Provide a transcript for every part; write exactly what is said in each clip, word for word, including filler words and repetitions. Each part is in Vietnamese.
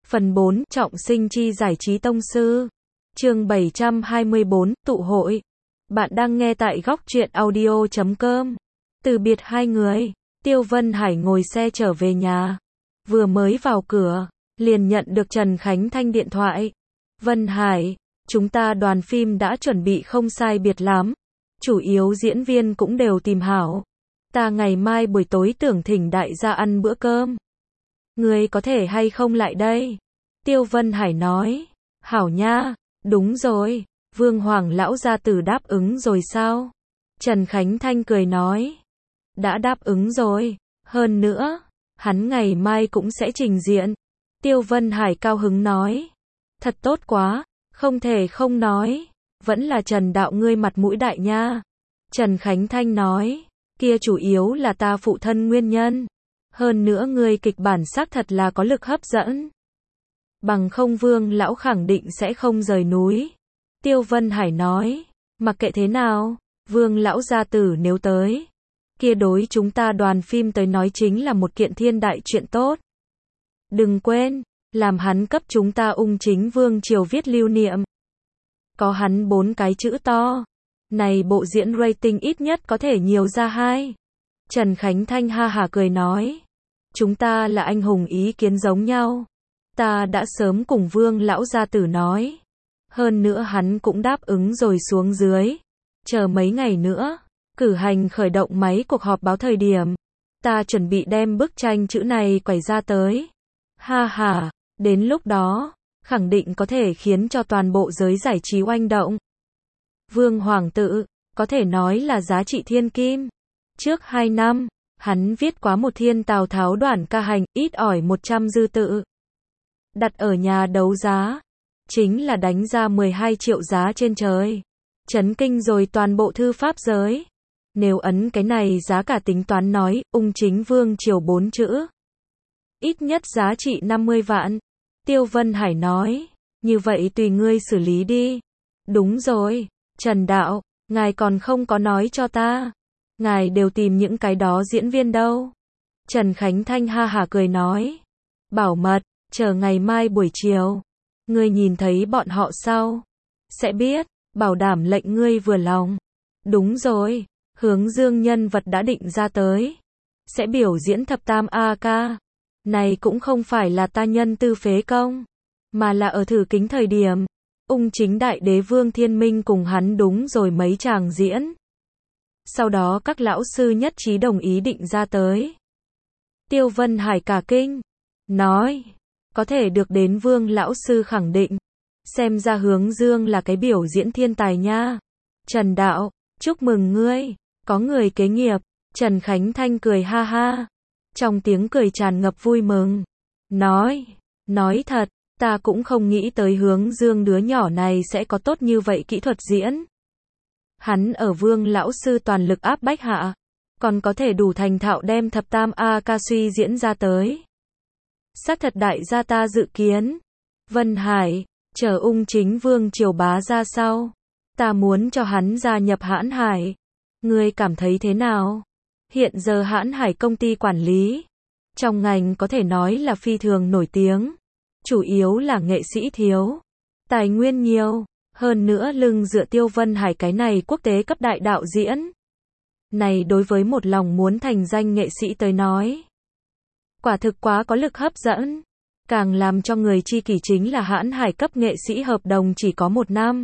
Phần bốn, trọng sinh chi giải trí tông sư. Chương bảy trăm hai mươi bốn, tụ hội. Bạn đang nghe tại góc truyện audio chấm com. Từ biệt hai người, Tiêu Vân Hải ngồi xe trở về nhà. Vừa mới vào cửa, liền nhận được Trần Khánh Thanh điện thoại. Vân Hải, chúng ta đoàn phim đã chuẩn bị không sai biệt lắm. Chủ yếu diễn viên cũng đều tìm hảo. Ta ngày mai buổi tối tưởng thỉnh đại gia ăn bữa cơm. Ngươi có thể hay không lại đây? Tiêu Vân Hải nói. Hảo nha, đúng rồi, Vương Hoàng lão gia tử đáp ứng rồi sao? Trần Khánh Thanh cười nói. Đã đáp ứng rồi, hơn nữa, hắn ngày mai cũng sẽ trình diện. Tiêu Vân Hải cao hứng nói. Thật tốt quá, không thể không nói, vẫn là Trần đạo ngươi mặt mũi đại nha. Trần Khánh Thanh nói, kia chủ yếu là ta phụ thân nguyên nhân. Hơn nữa ngươi kịch bản xác thật là có lực hấp dẫn. Bằng không Vương lão khẳng định sẽ không rời núi. Tiêu Vân Hải nói, mặc kệ thế nào, Vương lão gia tử nếu tới, kia đối chúng ta đoàn phim tới nói chính là một kiện thiên đại chuyện tốt. Đừng quên, làm hắn cấp chúng ta ung chính vương triều viết lưu niệm. Có hắn bốn cái chữ to. Này bộ diễn rating ít nhất có thể nhiều ra hai. Trần Khánh Thanh ha hả cười nói. Chúng ta là anh hùng ý kiến giống nhau. Ta đã sớm cùng Vương lão gia tử nói. Hơn nữa hắn cũng đáp ứng rồi xuống dưới. Chờ mấy ngày nữa, cử hành khởi động máy cuộc họp báo thời điểm. Ta chuẩn bị đem bức tranh chữ này quẩy ra tới. Ha ha, đến lúc đó, khẳng định có thể khiến cho toàn bộ giới giải trí oanh động. Vương Hoàng tự, có thể nói là giá trị thiên kim. Trước hai năm, hắn viết quá một thiên Tào Tháo Đoản ca hành, ít ỏi một trăm dư tự. Đặt ở nhà đấu giá, chính là đánh ra mười hai triệu giá trên trời. Chấn kinh rồi toàn bộ thư pháp giới. Nếu ấn cái này giá cả tính toán nói, ung chính vương triều bốn chữ. Ít nhất giá trị năm mươi vạn. Tiêu Vân Hải nói, như vậy tùy ngươi xử lý đi. Đúng rồi, Trần đạo, ngài còn không có nói cho ta. Ngài đều tìm những cái đó diễn viên đâu. Trần Khánh Thanh ha hả cười nói. Bảo mật, chờ ngày mai buổi chiều. Ngươi nhìn thấy bọn họ sau. Sẽ biết, bảo đảm lệnh ngươi vừa lòng. Đúng rồi, Hướng Dương nhân vật đã định ra tới. Sẽ biểu diễn thập tam A ca. Này cũng không phải là ta nhân tư phế công. Mà là ở thử kính thời điểm. Ung chính đại đế Vương Thiên Minh cùng hắn đúng rồi mấy chàng diễn. Sau đó các lão sư nhất trí đồng ý định ra tới. Tiêu Vân Hải cả kinh. Nói. Có thể được đến Vương lão sư khẳng định. Xem ra Hướng Dương là cái biểu diễn thiên tài nha. Trần đạo, chúc mừng ngươi. Có người kế nghiệp. Trần Khánh Thanh cười ha ha. Trong tiếng cười tràn ngập vui mừng. Nói. Nói thật. Ta cũng không nghĩ tới Hướng Dương đứa nhỏ này sẽ có tốt như vậy kỹ thuật diễn. Hắn ở Vương lão sư toàn lực áp bách hạ, còn có thể đủ thành thạo đem thập tam A ca suy diễn ra tới. Xác thật đại gia ta dự kiến. Vân Hải, chờ ung chính vương triều bá ra sau. Ta muốn cho hắn gia nhập Hãn Hải. Ngươi cảm thấy thế nào? Hiện giờ Hãn Hải công ty quản lý. Trong ngành có thể nói là phi thường nổi tiếng. Chủ yếu là nghệ sĩ thiếu. Tài nguyên nhiều. Hơn nữa lưng dựa Tiêu Vân Hải cái này quốc tế cấp đại đạo diễn. Này đối với một lòng muốn thành danh nghệ sĩ tới nói. Quả thực quá có lực hấp dẫn. Càng làm cho người chi kỷ chính là Hãn Hải cấp nghệ sĩ hợp đồng chỉ có một năm.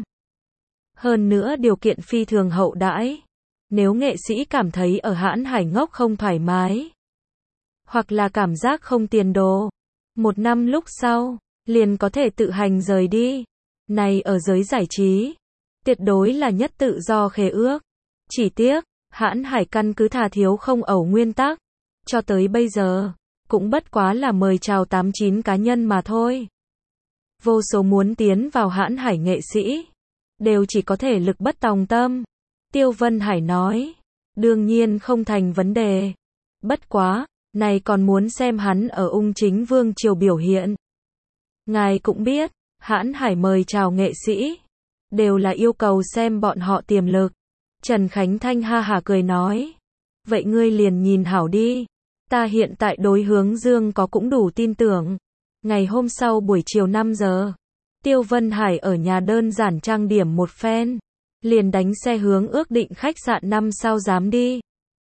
Hơn nữa điều kiện phi thường hậu đãi. Nếu nghệ sĩ cảm thấy ở Hãn Hải ngốc không thoải mái. Hoặc là cảm giác không tiền đồ. Một năm lúc sau, liền có thể tự hành rời đi. Này ở giới giải trí, tuyệt đối là nhất tự do khế ước. Chỉ tiếc, Hãn Hải căn cứ thà thiếu không ẩu nguyên tắc. Cho tới bây giờ, cũng bất quá là mời chào tám chín cá nhân mà thôi. Vô số muốn tiến vào Hãn Hải nghệ sĩ, đều chỉ có thể lực bất tòng tâm. Tiêu Vân Hải nói, đương nhiên không thành vấn đề. Bất quá, này còn muốn xem hắn ở ung chính vương triều biểu hiện. Ngài cũng biết, Hãn Hải mời chào nghệ sĩ, đều là yêu cầu xem bọn họ tiềm lực. Trần Khánh Thanh ha hả cười nói. Vậy ngươi liền nhìn hảo đi. Ta hiện tại đối Hướng Dương có cũng đủ tin tưởng. Ngày hôm sau buổi chiều năm giờ, Tiêu Vân Hải ở nhà đơn giản trang điểm một phen, liền đánh xe hướng ước định khách sạn năm sao dám đi.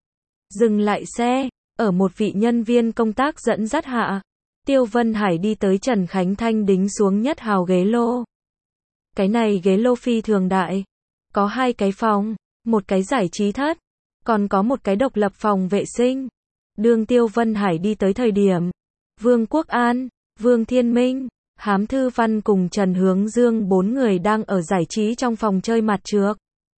Dừng lại xe, ở một vị nhân viên công tác dẫn dắt hạ, Tiêu Vân Hải đi tới Trần Khánh Thanh đính xuống nhất hào ghế lô. Cái này ghế lô phi thường đại, có hai cái phòng, một cái giải trí thất, còn có một cái độc lập phòng vệ sinh. Đường Tiêu Vân Hải đi tới thời điểm, Vương Quốc An, Vương Thiên Minh, Hám Thư Văn cùng Trần Hướng Dương bốn người đang ở giải trí trong phòng chơi mặt trược.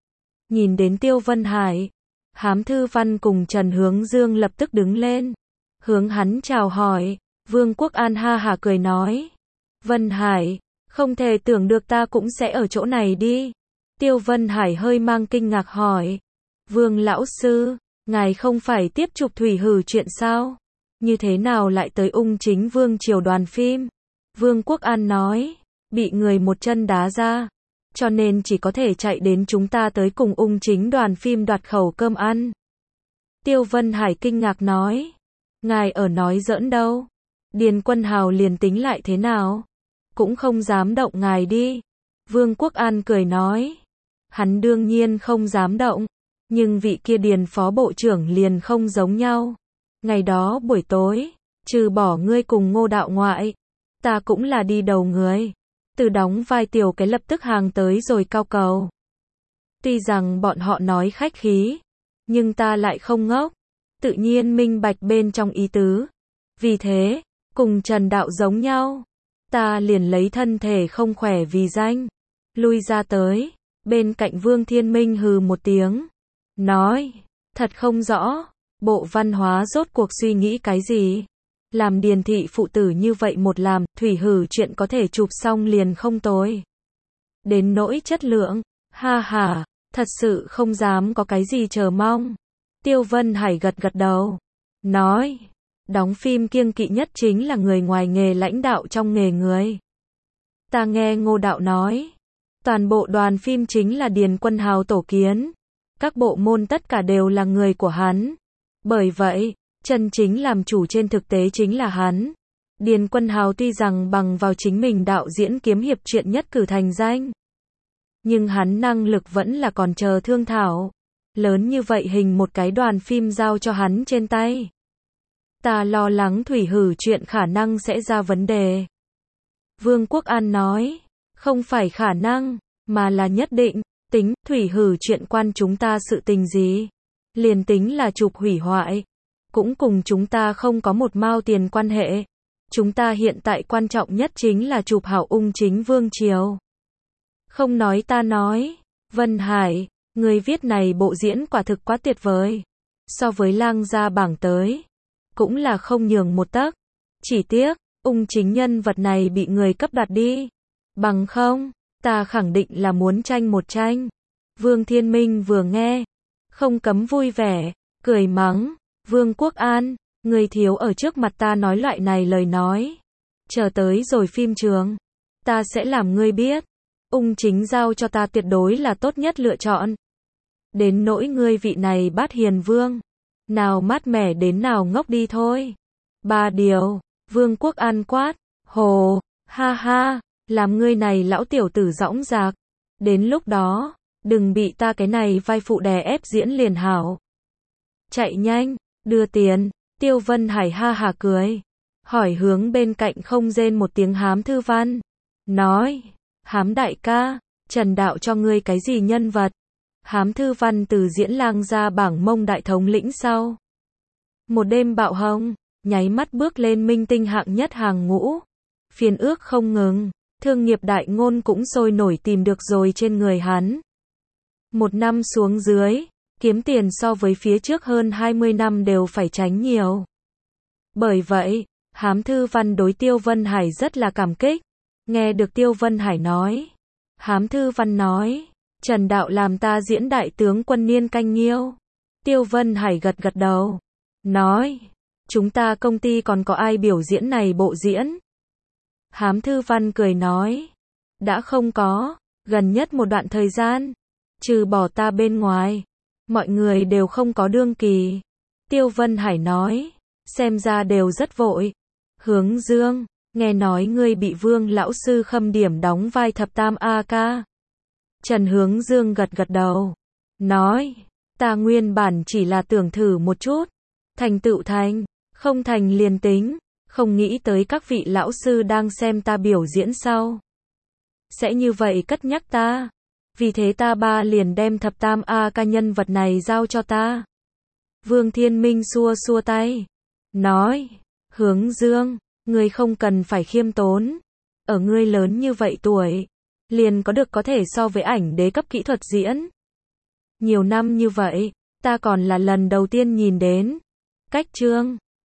Nhìn đến Tiêu Vân Hải, Hám Thư Văn cùng Trần Hướng Dương lập tức đứng lên, hướng hắn chào hỏi. Vương Quốc An ha hả cười nói, Vân Hải, không thể tưởng được ta cũng sẽ ở chỗ này đi. Tiêu Vân Hải hơi mang kinh ngạc hỏi, Vương lão sư, ngài không phải tiếp chụp thủy hử chuyện sao? Như thế nào lại tới Ung Chính Vương Triều đoàn phim? Vương Quốc An nói, bị người một chân đá ra, cho nên chỉ có thể chạy đến chúng ta tới cùng Ung Chính đoàn phim đoạt khẩu cơm ăn. Tiêu Vân Hải kinh ngạc nói, ngài ở nói giỡn đâu? Điền Quân Hào liền tính lại thế nào? Cũng không dám động ngài đi. Vương Quốc An cười nói, hắn đương nhiên không dám động, nhưng vị kia Điền phó bộ trưởng liền không giống nhau. Ngày đó buổi tối, trừ bỏ ngươi cùng Ngô đạo ngoại, ta cũng là đi đầu người. Từ đóng vai tiểu cái lập tức hàng tới rồi cao cầu. Tuy rằng bọn họ nói khách khí, nhưng ta lại không ngốc, tự nhiên minh bạch bên trong ý tứ. Vì thế, cùng Trần Đạo giống nhau, ta liền lấy thân thể không khỏe vì danh, lui ra tới. Bên cạnh Vương Thiên Minh hừ một tiếng, nói, thật không rõ, Bộ Văn hóa rốt cuộc suy nghĩ cái gì? Làm Điền thị phụ tử như vậy một làm, thủy hử chuyện có thể chụp xong liền không tồi. Đến nỗi chất lượng, ha ha, thật sự không dám có cái gì chờ mong. Tiêu Vân Hải gật gật đầu, nói, đóng phim kiêng kỵ nhất chính là người ngoài nghề lãnh đạo trong nghề người. Ta nghe Ngô đạo nói, toàn bộ đoàn phim chính là Điền Quân Hào tổ kiến, các bộ môn tất cả đều là người của hắn. Bởi vậy, chân chính làm chủ trên thực tế chính là hắn. Điền Quân Hào tuy rằng bằng vào chính mình đạo diễn kiếm hiệp truyện nhất cử thành danh, nhưng hắn năng lực vẫn là còn chờ thương thảo. Lớn như vậy hình một cái đoàn phim giao cho hắn trên tay, ta lo lắng thủy hử chuyện khả năng sẽ ra vấn đề. Vương Quốc An nói, không phải khả năng, mà là nhất định. Tính, thủy hử chuyện quan chúng ta sự tình gì? Liền tính là chụp hủy hoại, cũng cùng chúng ta không có một mao tiền quan hệ. Chúng ta hiện tại quan trọng nhất chính là chụp hảo Ung Chính Vương Triều. Không nói ta nói, Vân Hải, người viết này bộ diễn quả thực quá tuyệt vời. So với Lang gia bảng tới, cũng là không nhường một tấc. Chỉ tiếc, Ung Chính nhân vật này bị người cấp đặt đi. Bằng không, ta khẳng định là muốn tranh một tranh. Vương Thiên Minh vừa nghe, không cấm vui vẻ, cười mắng, Vương Quốc An, người thiếu ở trước mặt ta nói loại này lời nói. Chờ tới rồi phim trường, ta sẽ làm ngươi biết, Ung Chính giao cho ta tuyệt đối là tốt nhất lựa chọn. Đến nỗi ngươi vị này bát hiền vương, nào mát mẻ đến nào ngốc đi thôi. Ba điều, Vương Quốc An quát, hồ, ha ha, làm ngươi này lão tiểu tử dõng dạc. Đến lúc đó, đừng bị ta cái này vai phụ đè ép diễn liền hảo. Chạy nhanh, đưa tiền. Tiêu Vân Hải ha hà cười, hỏi hướng bên cạnh không rên một tiếng Hám Thư Văn, nói, Hám đại ca, Trần đạo cho ngươi cái gì nhân vật? Hám Thư Văn từ diễn Lang gia bảng mông đại thống lĩnh sau. Một đêm bạo hồng, nháy mắt bước lên minh tinh hạng nhất hàng ngũ. Phiền ước không ngừng, thương nghiệp đại ngôn cũng sôi nổi tìm được rồi trên người hắn. Một năm xuống dưới, kiếm tiền so với phía trước hơn hai mươi năm đều phải tránh nhiều. Bởi vậy, Hám Thư Văn đối Tiêu Vân Hải rất là cảm kích. Nghe được Tiêu Vân Hải nói, Hám Thư Văn nói, Trần đạo làm ta diễn đại tướng quân Niên Canh Nghiêu. Tiêu Vân Hải gật gật đầu, nói, chúng ta công ty còn có ai biểu diễn này bộ diễn? Hám Thư Văn cười nói, đã không có, gần nhất một đoạn thời gian, trừ bỏ ta bên ngoài, mọi người đều không có đương kỳ. Tiêu Vân Hải nói, xem ra đều rất vội. Hướng Dương, Nghe nói ngươi bị Vương lão sư khâm điểm đóng vai thập tam A ca. Trần Hướng Dương gật gật đầu. Nói, ta nguyên bản chỉ là tưởng thử một chút. Thành tựu thành, không thành liền tính. Không nghĩ tới các vị lão sư đang xem ta biểu diễn sau. Sẽ như vậy cất nhắc ta. Vì thế ta ba liền đem thập tam A ca nhân vật này giao cho ta. Vương Thiên Minh xua xua tay. Nói, Hướng Dương, ngươi không cần phải khiêm tốn. Ở ngươi lớn như vậy tuổi, liền có được có thể so với ảnh đế cấp kỹ thuật diễn. Nhiều năm như vậy, ta còn là lần đầu tiên nhìn đến. Cách chương